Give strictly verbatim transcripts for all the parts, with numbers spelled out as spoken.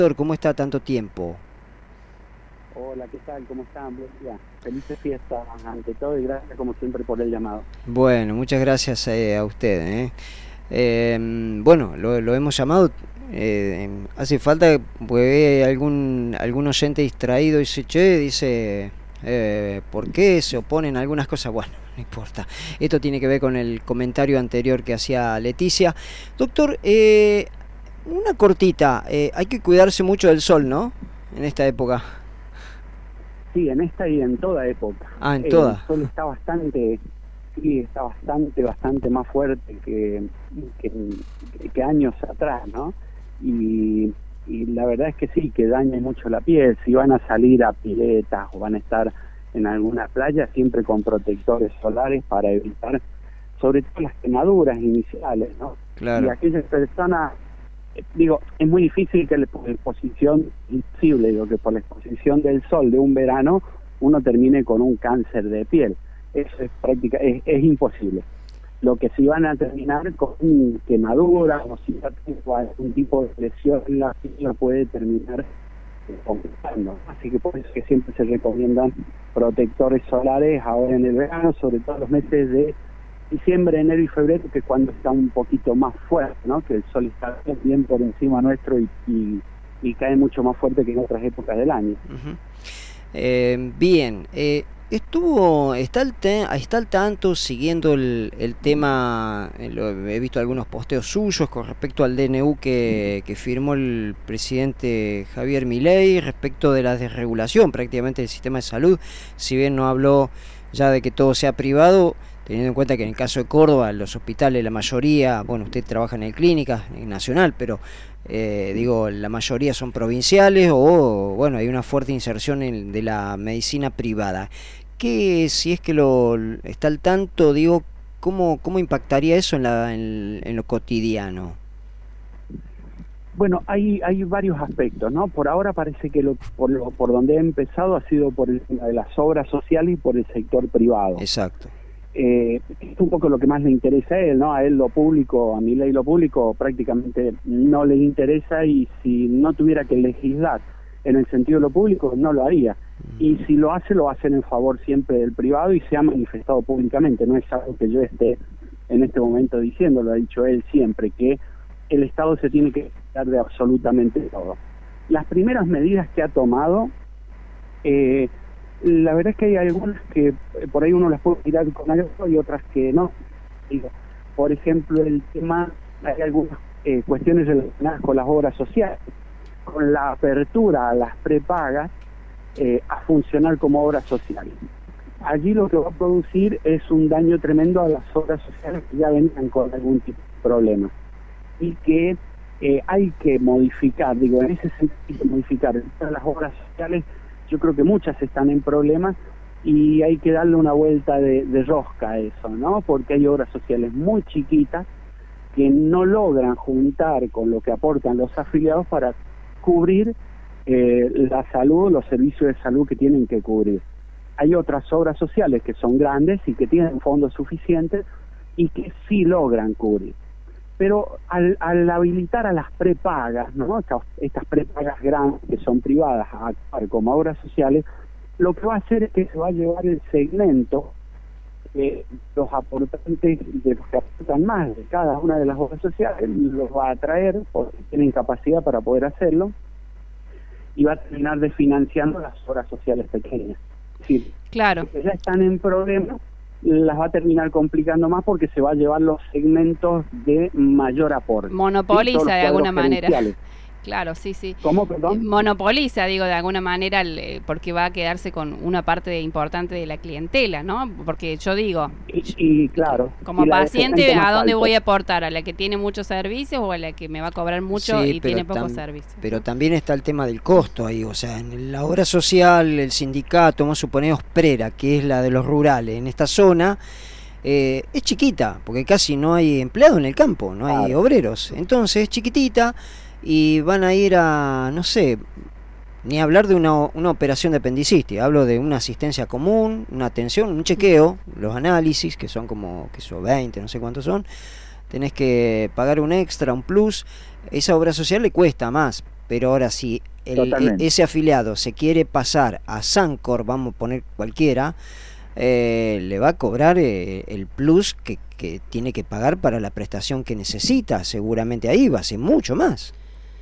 Doctor, ¿cómo está tanto tiempo? Hola, ¿qué tal? ¿Cómo están? Buen día. Felices fiestas ante todo y gracias como siempre por el llamado. Bueno, muchas gracias eh, a usted. ¿eh? Eh, bueno, lo, lo hemos llamado. Eh, hace falta, porque algún, algún oyente distraído dice, che, dice, eh, ¿por qué se oponen a algunas cosas? Bueno, no importa. Esto tiene que ver con el comentario anterior que hacía Leticia. Doctor, eh, una cortita. Eh, hay que cuidarse mucho del sol, ¿no? En esta época. Sí, en esta y en toda época. Ah, en El toda. sol está bastante, sí, está bastante, bastante más fuerte que, que, que años atrás, ¿no? Y, y la verdad es que sí, que daña mucho la piel. Si van a salir a piletas o van a estar en alguna playa, siempre con protectores solares para evitar, sobre todo las quemaduras iniciales, ¿no? Y Claro. aquellas personas, digo, es muy difícil que por la exposición, imposible, digo, que por la exposición del sol de un verano uno termine con un cáncer de piel. Eso es práctica, es, es imposible. Lo que sí van a terminar con quemaduras o si ya tengo algún tipo de lesión en la piel, lo puede terminar eh, complicando. Así que por eso que siempre se recomiendan protectores solares ahora en el verano, sobre todo los meses de diciembre, enero y febrero, que es cuando está un poquito más fuerte, ¿no? Que el sol está bien por encima nuestro y, y, y cae mucho más fuerte que en otras épocas del año. Uh-huh. Eh, bien, eh, estuvo, está al, te, está al tanto siguiendo el, el tema, eh, lo, he visto algunos posteos suyos con respecto al D N U que, que firmó el presidente Javier Milei respecto de la desregulación prácticamente del sistema de salud, si bien no habló ya de que todo sea privado, teniendo en cuenta que en el caso de Córdoba, los hospitales, la mayoría, bueno, usted trabaja en el clínica, en Nacional, pero eh, digo, la mayoría son provinciales o, bueno, hay una fuerte inserción en, de la medicina privada. ¿Qué, si es que lo está al tanto, digo, cómo, cómo impactaría eso en, la, en, en lo cotidiano? Bueno, hay hay varios aspectos, ¿no? Por ahora parece que lo, por, lo, por donde he empezado ha sido por el tema de las obras sociales y por el sector privado. Exacto. Eh, es un poco lo que más le interesa a él, ¿no? A él lo público, a Milei lo público prácticamente no le interesa y si no tuviera que legislar en el sentido de lo público no lo haría. Y si lo hace, lo hacen en favor siempre del privado y se ha manifestado públicamente. No es algo que yo esté en este momento diciendo, lo ha dicho él siempre, que el Estado se tiene que dar de absolutamente todo. Las primeras medidas que ha tomado, eh, la verdad es que hay algunas que eh, por ahí uno las puede mirar con algo y otras que no. Digo, por ejemplo, el tema, hay algunas eh, cuestiones relacionadas con las obras sociales, con la apertura a las prepagas eh, a funcionar como obras sociales. Allí lo que va a producir es un daño tremendo a las obras sociales que ya venían con algún tipo de problema y que eh, hay que modificar, digo, en ese sentido hay que modificar las obras sociales. Yo creo que muchas están en problemas y hay que darle una vuelta de, de rosca a eso, ¿no? Porque hay obras sociales muy chiquitas que no logran juntar con lo que aportan los afiliados para cubrir eh, la salud, los servicios de salud que tienen que cubrir. Hay otras obras sociales que son grandes y que tienen fondos suficientes y que sí logran cubrir. Pero al, al habilitar a las prepagas, ¿no? Estas, estas prepagas grandes que son privadas a actuar como obras sociales, lo que va a hacer es que se va a llevar el segmento de los aportantes, de los que aportan más de cada una de las obras sociales, los va a atraer porque tienen capacidad para poder hacerlo y va a terminar desfinanciando las obras sociales pequeñas. Es decir, claro, que ya están en problemas, las va a terminar complicando más porque se va a llevar los segmentos de mayor aporte. Monopoliza de alguna manera. Claro, sí, sí. ¿Cómo, perdón? Monopoliza, digo, de alguna manera, el, porque va a quedarse con una parte importante de la clientela, ¿no? Porque yo digo, y, y claro, como y paciente, ¿a dónde alto. voy a aportar? ¿A la que tiene muchos servicios o a la que me va a cobrar mucho Sí, y tiene pocos servicios? Pero también está el tema del costo ahí, o sea, en la obra social, el sindicato, vamos a suponer Osprera, que es la de los rurales, en esta zona, eh, es chiquita, porque casi no hay empleados en el campo, no hay Claro. obreros, entonces es chiquitita y van a ir a, no sé, ni hablar de una, una operación de apendicitis, hablo de una asistencia común, una atención, un chequeo, los análisis, que son como, que son veinte, no sé cuántos son, tenés que pagar un extra, un plus, esa obra social le cuesta más, pero ahora si el, ese afiliado se quiere pasar a Sancor, vamos a poner cualquiera, eh, le va a cobrar eh, el plus que, que tiene que pagar para la prestación que necesita, seguramente ahí va a ser mucho más.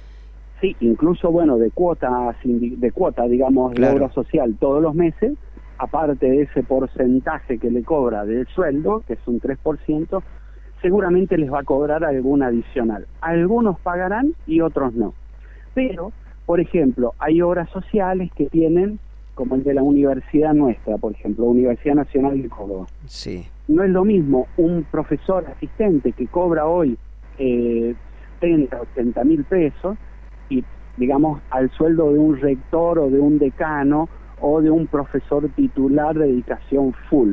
Sí, incluso, bueno, de cuota, de cuota digamos, claro, de obra social todos los meses, aparte de ese porcentaje que le cobra del sueldo, que es un tres por ciento, seguramente les va a cobrar algún adicional. Algunos pagarán y otros no. Pero, por ejemplo, hay obras sociales que tienen, como el de la universidad nuestra, por ejemplo, Universidad Nacional de Córdoba. Sí. No es lo mismo un profesor asistente que cobra hoy eh, setenta, ochenta mil pesos, y digamos al sueldo de un rector o de un decano o de un profesor titular de dedicación full.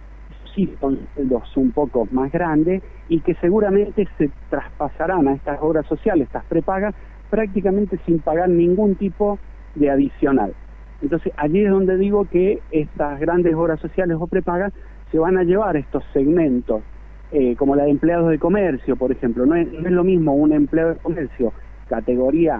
Sí, son sueldos un poco más grandes y que seguramente se traspasarán a estas obras sociales, estas prepagas, prácticamente sin pagar ningún tipo de adicional. Entonces allí es donde digo que estas grandes obras sociales o prepagas se van a llevar estos segmentos, eh, como la de empleados de comercio, por ejemplo. No es, no es lo mismo un empleado de comercio categoría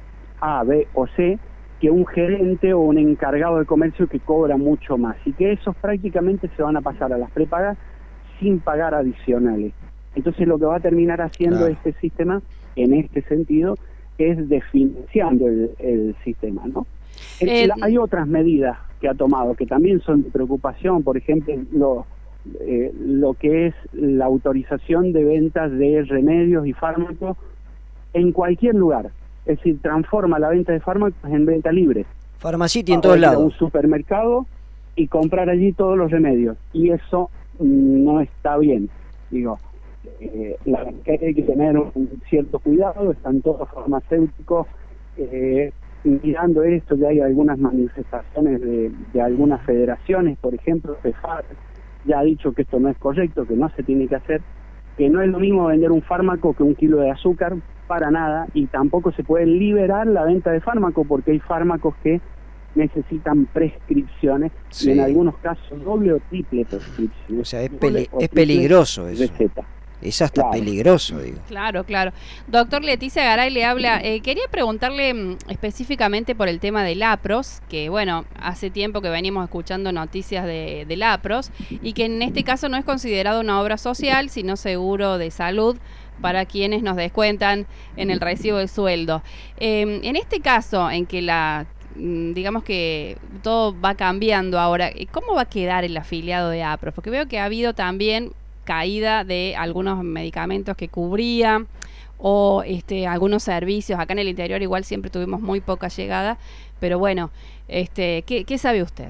A, B o C que un gerente o un encargado de comercio que cobra mucho más, y que esos prácticamente se van a pasar a las prepagas sin pagar adicionales. Entonces lo que va a terminar haciendo claro. este sistema, en este sentido, es desfinanciando el, el sistema, ¿no? Eh, la, hay otras medidas que ha tomado que también son de preocupación, por ejemplo, lo, eh, lo que es la autorización de ventas de remedios y fármacos en cualquier lugar. Es decir, transforma la venta de fármacos en venta libre. Farmacity en todos lados. Ir a un supermercado y comprar allí todos los remedios. Y eso mm, no está bien. Digo, eh, la, hay que tener un cierto cuidado. Están todos los farmacéuticos eh, mirando esto. Ya hay algunas manifestaciones de, de algunas federaciones, por ejemplo, PEFAR ya ha dicho que esto no es correcto, que no se tiene que hacer, que no es lo mismo vender un fármaco que un kilo de azúcar, para nada, y tampoco se puede liberar la venta de fármacos porque hay fármacos que necesitan prescripciones, sí. y en algunos casos doble o triple prescripción. O sea, es, peli es peligroso eso. Receta. Es hasta claro. peligroso, digo. Claro, claro. Doctor Leticia Garay le habla. Eh, quería preguntarle mmm, específicamente por el tema del APROS, que bueno, hace tiempo que venimos escuchando noticias de, del APROS, y que en este caso no es considerado una obra social, sino seguro de salud para quienes nos descuentan en el recibo de sueldo. Eh, en este caso, en que la digamos que todo va cambiando ahora, ¿cómo va a quedar el afiliado de APROS? Porque veo que ha habido también caída de algunos medicamentos que cubría o este algunos servicios. Acá en el interior igual siempre tuvimos muy poca llegada, pero bueno, este ¿qué, qué sabe usted?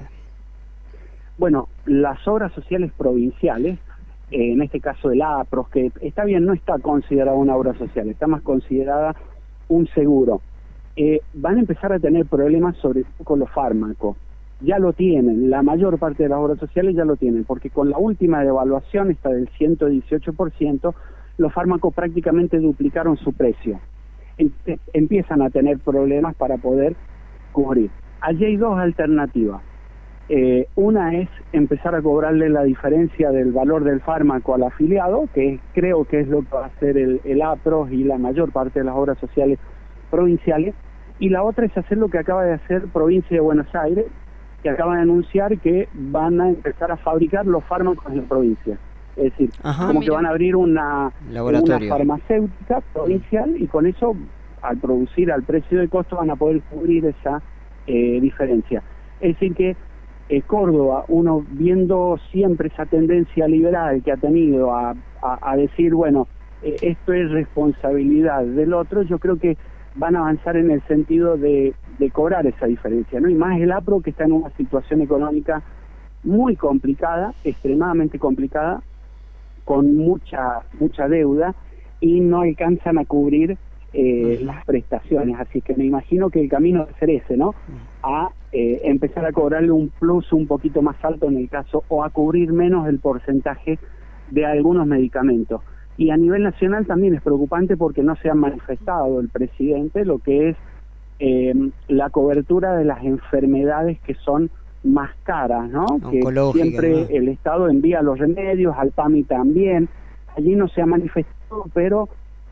Bueno, las obras sociales provinciales, eh, en este caso el APROS, que está bien, no está considerada una obra social, está más considerada un seguro, eh, van a empezar a tener problemas sobre todo con los fármacos. Ya lo tienen, la mayor parte de las obras sociales ya lo tienen, porque con la última devaluación, esta del ciento dieciocho por ciento, los fármacos prácticamente duplicaron su precio. Entonces, empiezan a tener problemas para poder cubrir. Allí hay dos alternativas. Eh, una es empezar a cobrarle la diferencia del valor del fármaco al afiliado, que es, creo que es lo que va a hacer el, el APROS y la mayor parte de las obras sociales provinciales, y la otra es hacer lo que acaba de hacer Provincia de Buenos Aires, que acaban de anunciar que van a empezar a fabricar los fármacos en la provincia. Es decir, Ajá, como mira. que van a abrir una, una farmacéutica provincial, y con eso, al producir al precio de costo, van a poder cubrir esa eh, diferencia. Es decir que eh, Córdoba, uno viendo siempre esa tendencia liberal que ha tenido a, a, a decir, bueno, eh, esto es responsabilidad del otro, yo creo que van a avanzar en el sentido de, de cobrar esa diferencia, ¿no? Y más el APRO, que está en una situación económica muy complicada, extremadamente complicada, con mucha mucha deuda, y no alcanzan a cubrir eh, uh-huh. las prestaciones. Así que me imagino que el camino va a ser ese, ¿no? A eh, empezar a cobrarle un plus un poquito más alto en el caso, o a cubrir menos el porcentaje de algunos medicamentos. Y a nivel nacional también es preocupante porque no se ha manifestado el presidente lo que es eh, la cobertura de las enfermedades que son más caras, ¿no? Que siempre ¿no? el Estado envía los remedios, al PAMI también. Allí no se ha manifestado, pero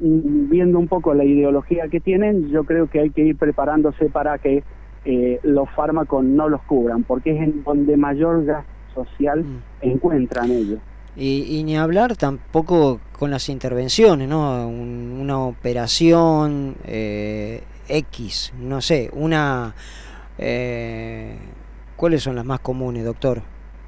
viendo un poco la ideología que tienen, yo creo que hay que ir preparándose para que eh, los fármacos no los cubran, porque es en donde mayor gasto social mm. encuentran ellos. Y, y ni hablar tampoco con las intervenciones, ¿no? Un, una operación eh, X, no sé, una... Eh, ¿cuáles son las más comunes, doctor?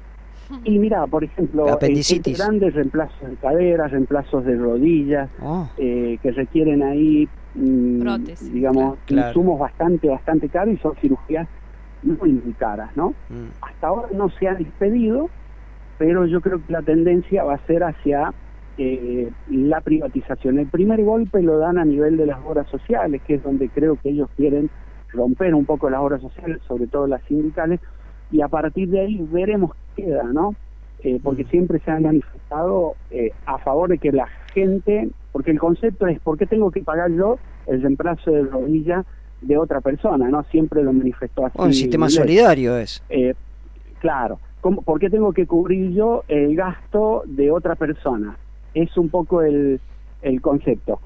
Y mira, por ejemplo, apendicitis, grandes reemplazos de caderas, reemplazos de rodillas, oh. eh, que requieren ahí, mmm, prótesis, digamos, claro. insumos bastante, bastante caros y son cirugías muy, muy caras, ¿no? Mm. Hasta ahora no se han expedido, pero yo creo que la tendencia va a ser hacia eh, la privatización. El primer golpe lo dan a nivel de las obras sociales, que es donde creo que ellos quieren romper un poco las obras sociales, sobre todo las sindicales, y a partir de ahí veremos qué queda, ¿no? Eh, porque siempre se han manifestado eh, a favor de que la gente, porque el concepto es, ¿por qué tengo que pagar yo el reemplazo de rodilla de otra persona? ¿No? Siempre lo manifestó así. Oh, un sistema solidario es. Eh, claro. ¿Cómo, ¿Por qué tengo que cubrir yo el gasto de otra persona? Es un poco el, el concepto.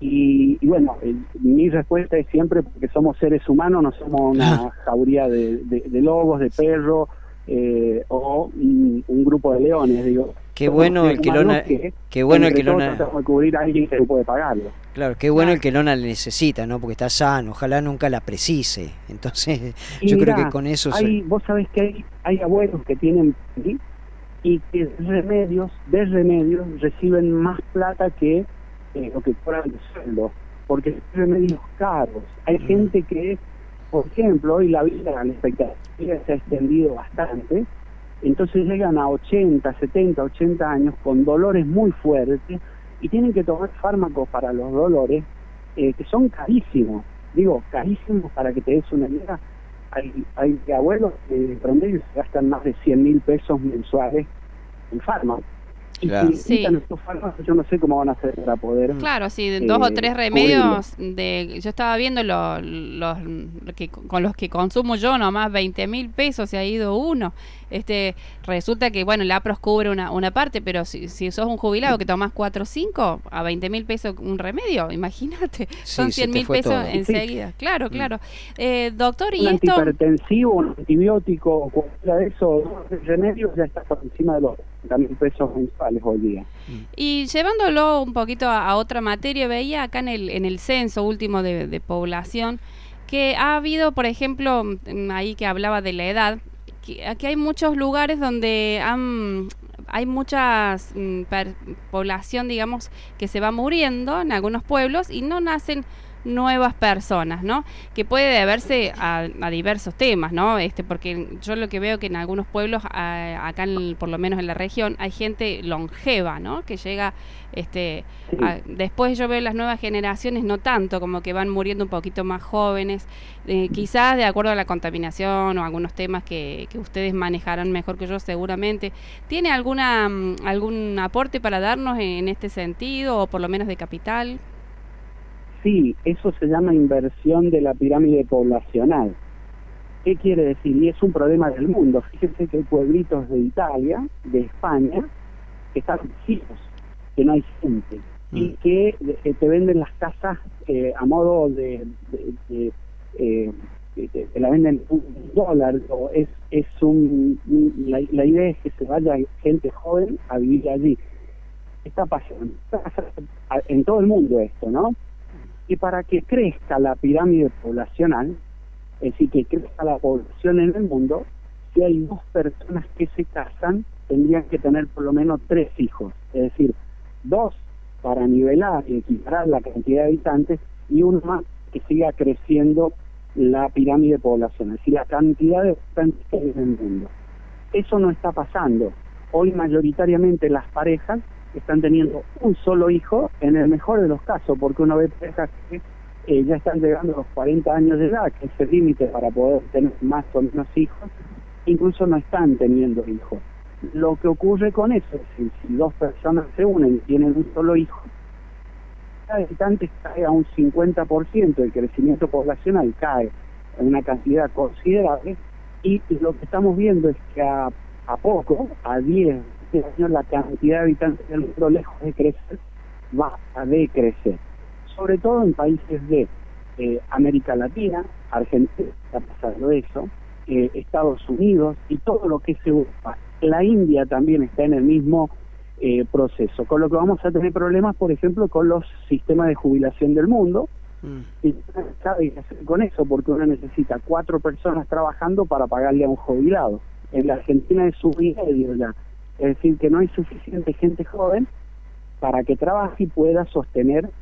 Y, y bueno, el, mi respuesta es siempre porque somos seres humanos, no somos una jauría de, de, de lobos, de perros eh, o un, un grupo de leones, digo. Qué bueno el que Lona, que, qué bueno el que Lona tratamos de cubrir a alguien que no puede pagarlo. Claro, qué bueno el que Lona le necesita, ¿no? Porque está sano, ojalá nunca la precise. Entonces, y yo mirá, creo que con eso hay, se... vos sabés que hay, hay abuelos que tienen ¿sí? y que de remedios, de remedios reciben más plata que Eh, lo que cobran de sueldo, porque son remedios caros. Hay mm. gente que, por ejemplo, hoy la vida, la expectativa se ha extendido bastante, entonces llegan a ochenta, setenta, ochenta años con dolores muy fuertes y tienen que tomar fármacos para los dolores eh, que son carísimos, digo, carísimos. Para que te des una idea, hay, hay abuelos que de promedio se gastan más de cien mil pesos mensuales en fármacos. Y claro. si sí. estos fármacos, yo no sé cómo van a hacer para poder... Claro, sí, eh, dos o tres remedios. cubrirlo. de Yo estaba viendo los lo, lo que con los que consumo yo, nomás veinte mil pesos se ha ido uno. Este Resulta que, bueno, el APROS cubre una, una parte, pero si, si sos un jubilado que tomás cuatro o cinco, a veinte mil pesos un remedio, imagínate, sí, son cien mil pesos todo. enseguida. Sí. Claro, claro. Mm. Eh, doctor, ¿y un esto? Un antihipertensivo, un antibiótico, cualquiera de esos remedios ya está por encima de los treinta mil pesos mensuales hoy día. Y llevándolo un poquito a, a otra materia, veía acá en el, en el censo último de, de población que ha habido, por ejemplo, ahí que hablaba de la edad, que aquí hay muchos lugares donde han, hay muchas mm, per, población, digamos, que se va muriendo en algunos pueblos y no nacen nuevas personas, ¿no? Que puede deberse a, a diversos temas, ¿no? Este, porque yo lo que veo que en algunos pueblos, a, acá en, por lo menos en la región, hay gente longeva, ¿no? Que llega, este, a, después yo veo las nuevas generaciones no tanto, como que van muriendo un poquito más jóvenes, eh, quizás de acuerdo a la contaminación o algunos temas que, que ustedes manejarán mejor que yo seguramente. ¿Tiene alguna algún aporte para darnos en, en este sentido, o por lo menos de capital? Sí, eso se llama inversión de la pirámide poblacional. ¿Qué quiere decir? Y es un problema del mundo. Fíjense que hay pueblitos de Italia, de España, que están vacíos, que no hay gente, mm. y que eh, te venden las casas eh, a modo de... de, de eh, te, te la venden un dólar. O es es un la, la idea es que se vaya gente joven a vivir allí. Está pasando en todo el mundo esto, ¿no? Y para que crezca la pirámide poblacional, es decir, que crezca la población en el mundo, si hay dos personas que se casan, tendrían que tener por lo menos tres hijos. Es decir, dos para nivelar y equiparar la cantidad de habitantes, y uno más que siga creciendo la pirámide poblacional, es decir, la cantidad de habitantes que hay en el mundo. Eso no está pasando. Hoy mayoritariamente las parejas están teniendo un solo hijo, en el mejor de los casos, porque uno ve parejas que eh, ya están llegando a los cuarenta años de edad, que es el límite para poder tener más o menos hijos, incluso no están teniendo hijos. Lo que ocurre con eso es que si dos personas se unen y tienen un solo hijo, cada habitante cae a un cincuenta por ciento, el crecimiento poblacional cae en una cantidad considerable, y lo que estamos viendo es que a, a poco, a diez años, la cantidad de habitantes del mundo, lejos de crecer, va a decrecer. sobre todo en países de eh, América Latina, Argentina está pasando eso, eh, Estados Unidos y todo lo que es Europa. La India también está en el mismo eh, proceso, con lo que vamos a tener problemas, por ejemplo, con los sistemas de jubilación del mundo. Mm. Y sabe qué hacer con eso, porque uno necesita cuatro personas trabajando para pagarle a un jubilado. En la Argentina es un medio ya, es decir, que no hay suficiente gente joven para que trabaje y pueda sostener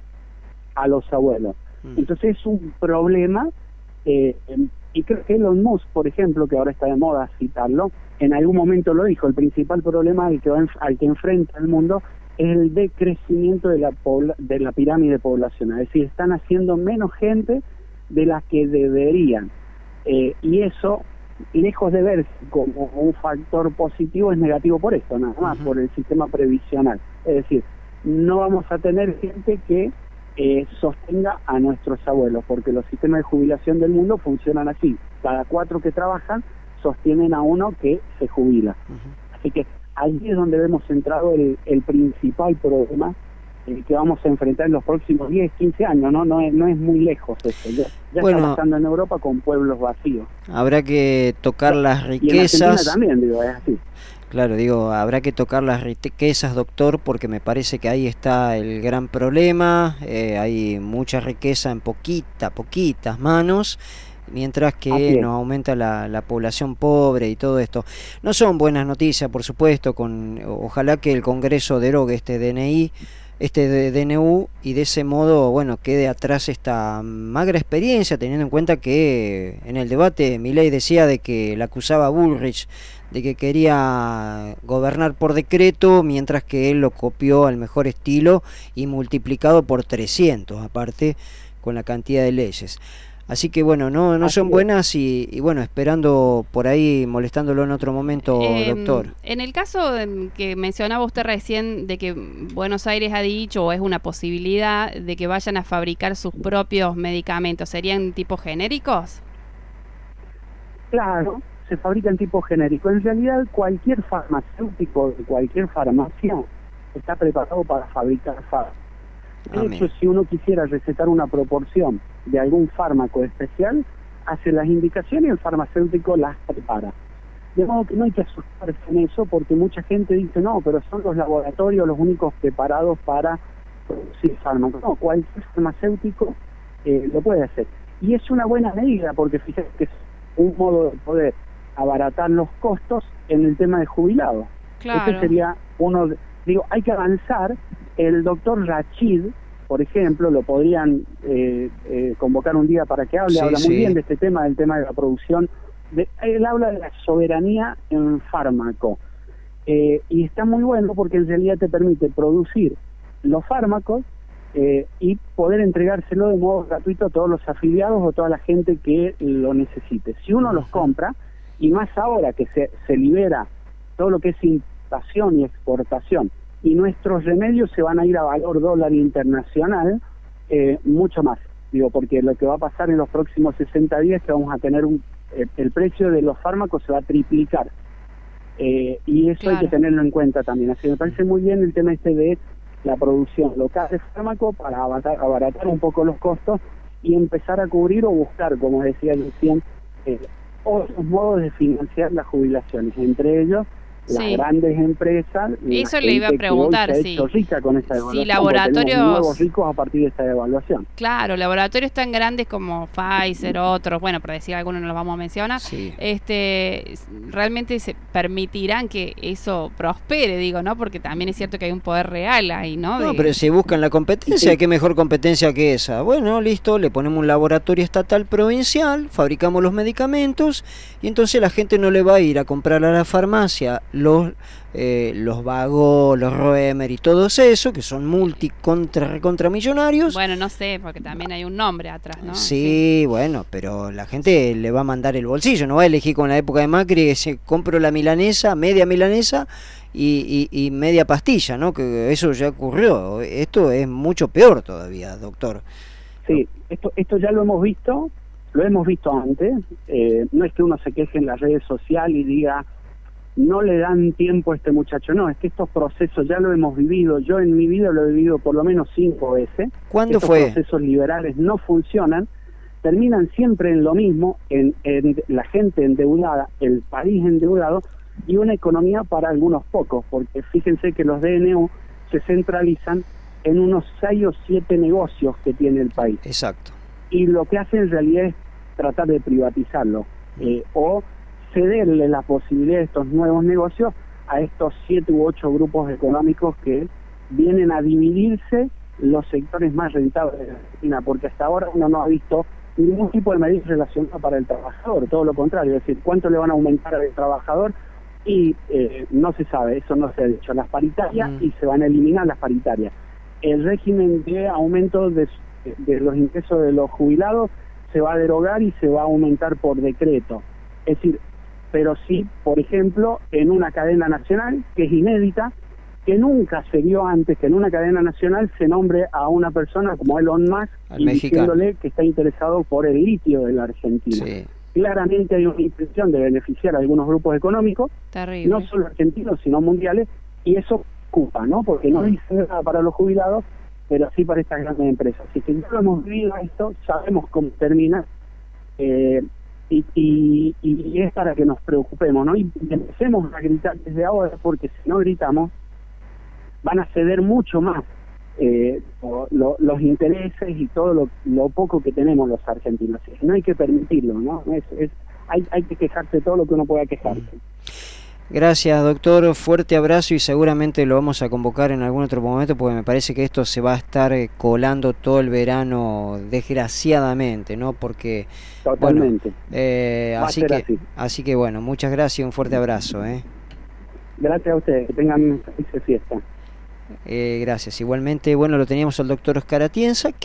a los abuelos. Mm. Entonces es un problema, eh, y creo que Elon Musk, por ejemplo, que ahora está de moda citarlo, en algún momento lo dijo, el principal problema al que, va, al que enfrenta el mundo es el decrecimiento de la, pobla, de la pirámide poblacional, es decir, están haciendo menos gente de la que deberían, eh, y eso, lejos de verse como un factor positivo, es negativo por esto, nada más, uh-huh. por el sistema previsional, es decir, no vamos a tener gente que eh, sostenga a nuestros abuelos, porque los sistemas de jubilación del mundo funcionan así, cada cuatro que trabajan sostienen a uno que se jubila. Uh-huh. Así que ahí es donde vemos centrado el, el principal problema eh, que vamos a enfrentar en los próximos diez, quince años, ¿no? No es, no es muy lejos eso, ya, ya bueno, está pasando en Europa con pueblos vacíos. Habrá que tocar las riquezas. Y en Argentina también, digo, es así. Claro, digo, habrá que tocar las riquezas, doctor, porque me parece que ahí está el gran problema, eh, hay mucha riqueza en poquita, poquitas manos, mientras que nos aumenta la, la población pobre y todo esto. No son buenas noticias, por supuesto, con ojalá que el Congreso derogue este D N I, este D N U, y de ese modo, bueno, quede atrás esta magra experiencia, teniendo en cuenta que en el debate Milei decía de que la acusaba a Bullrich de que quería gobernar por decreto, mientras que él lo copió al mejor estilo y multiplicado por trescientos, aparte, con la cantidad de leyes. Así que bueno, no no son buenas y, y bueno, esperando por ahí, molestándolo en otro momento, eh, doctor. En el caso que mencionaba usted recién de que Buenos Aires ha dicho, o es una posibilidad, de que vayan a fabricar sus propios medicamentos, ¿serían tipos genéricos? Claro, se fabrican tipo genérico. En realidad cualquier farmacéutico de cualquier farmacia está preparado para fabricar fármacos. De Amén. hecho, si uno quisiera recetar una proporción de algún fármaco especial, hace las indicaciones y el farmacéutico las prepara. De modo que no hay que asustarse en eso, porque mucha gente dice, no, pero son los laboratorios los únicos preparados para producir fármacos. No, cualquier farmacéutico eh, lo puede hacer. Y es una buena medida, porque fíjate que es un modo de poder abaratar los costos en el tema de jubilados. Claro. Este sería uno, de, digo, hay que avanzar. El doctor Rachid, por ejemplo, lo podrían eh, eh, convocar un día para que hable, sí, habla muy sí. bien de este tema, del tema de la producción, de, él habla de la soberanía en fármaco, eh, y está muy bueno porque en realidad te permite producir los fármacos eh, y poder entregárselo de modo gratuito a todos los afiliados o toda la gente que lo necesite. Si uno los compra, y más ahora que se, se libera todo lo que es importación y exportación, y nuestros remedios se van a ir a valor dólar internacional, eh, mucho más, digo, porque lo que va a pasar en los próximos sesenta días es que vamos a tener un, eh, el precio de los fármacos se va a triplicar, eh, y eso claro. hay que tenerlo en cuenta también. Así que me parece muy bien el tema este de la producción local de fármaco para abaratar, abaratar un poco los costos y empezar a cubrir o buscar, como decía recién, eh, otros modos de financiar las jubilaciones, entre ellos las sí. grandes empresas. Eso le iba a preguntar, se ha sí. hecho rica con esta devaluación, sí, laboratorios nuevos ricos a partir de esta devaluación. Claro, laboratorios tan grandes como Pfizer, otros, bueno, por decir algunos no los vamos a mencionar, sí. este realmente se permitirán que eso prospere, digo, ¿no? Porque también es cierto que hay un poder real ahí, ¿no? No, de... pero si buscan la competencia, sí. ¿qué mejor competencia que esa? Bueno, listo, le ponemos un laboratorio estatal provincial, fabricamos los medicamentos y entonces la gente no le va a ir a comprar a la farmacia los eh, los Vago, los Roemer y todos eso, que son multi contra recontra millonarios. Bueno, no sé, porque también hay un nombre atrás, ¿no? Sí, sí, bueno, pero la gente le va a mandar el bolsillo, no va a elegir con la época de Macri, se compro la milanesa, media milanesa y, y, y media pastilla, ¿no? Que eso ya ocurrió. Esto es mucho peor todavía, doctor. Sí, esto, esto ya lo hemos visto, lo hemos visto antes. Eh, no es que uno se queje en las redes sociales y diga no le dan tiempo a este muchacho. No, es que estos procesos ya lo hemos vivido. Yo en mi vida lo he vivido por lo menos cinco veces. ¿Cuándo estos fue? Estos procesos liberales no funcionan, terminan siempre en lo mismo, en, en la gente endeudada, el país endeudado y una economía para algunos pocos, porque fíjense que los D N U se centralizan en unos seis o siete negocios que tiene el país. Exacto. Y lo que hacen en realidad es tratar de privatizarlo eh, o cederle la posibilidad de estos nuevos negocios a estos siete u ocho grupos económicos que vienen a dividirse los sectores más rentables de la Argentina, porque hasta ahora uno no ha visto ningún tipo de medida relacionada para el trabajador, todo lo contrario, es decir, cuánto le van a aumentar al trabajador y eh, no se sabe, eso no se ha dicho, las paritarias mm. y se van a eliminar las paritarias. El régimen de aumento de, de los ingresos de los jubilados se va a derogar y se va a aumentar por decreto. Es decir, pero sí, por ejemplo, en una cadena nacional que es inédita, que nunca se vio antes que en una cadena nacional se nombre a una persona como Elon Musk al y mexicano, diciéndole que está interesado por el litio de la Argentina. Sí. Claramente hay una intención de beneficiar a algunos grupos económicos, terrible, no solo argentinos, sino mundiales, y eso ocupa, ¿no? Porque no dice nada para los jubilados, pero sí para estas grandes empresas. Así que ya lo hemos vivido esto, sabemos cómo termina, eh, y, y, y es para que nos preocupemos, ¿no? Y empecemos a gritar desde ahora, porque si no gritamos, van a ceder mucho más eh, lo, los intereses y todo lo, lo poco que tenemos los argentinos. No hay que permitirlo, ¿no? Es, es, hay, hay que quejarse de todo lo que uno pueda quejarse. Gracias, doctor. Fuerte abrazo y seguramente lo vamos a convocar en algún otro momento porque me parece que esto se va a estar colando todo el verano, desgraciadamente, ¿no? Porque totalmente. Bueno, eh, así que así. así que bueno, muchas gracias y un fuerte abrazo, ¿eh? Gracias a ustedes, que tengan feliz fiesta. Eh, gracias. Igualmente, bueno, lo teníamos al doctor Oscar Atienza. Que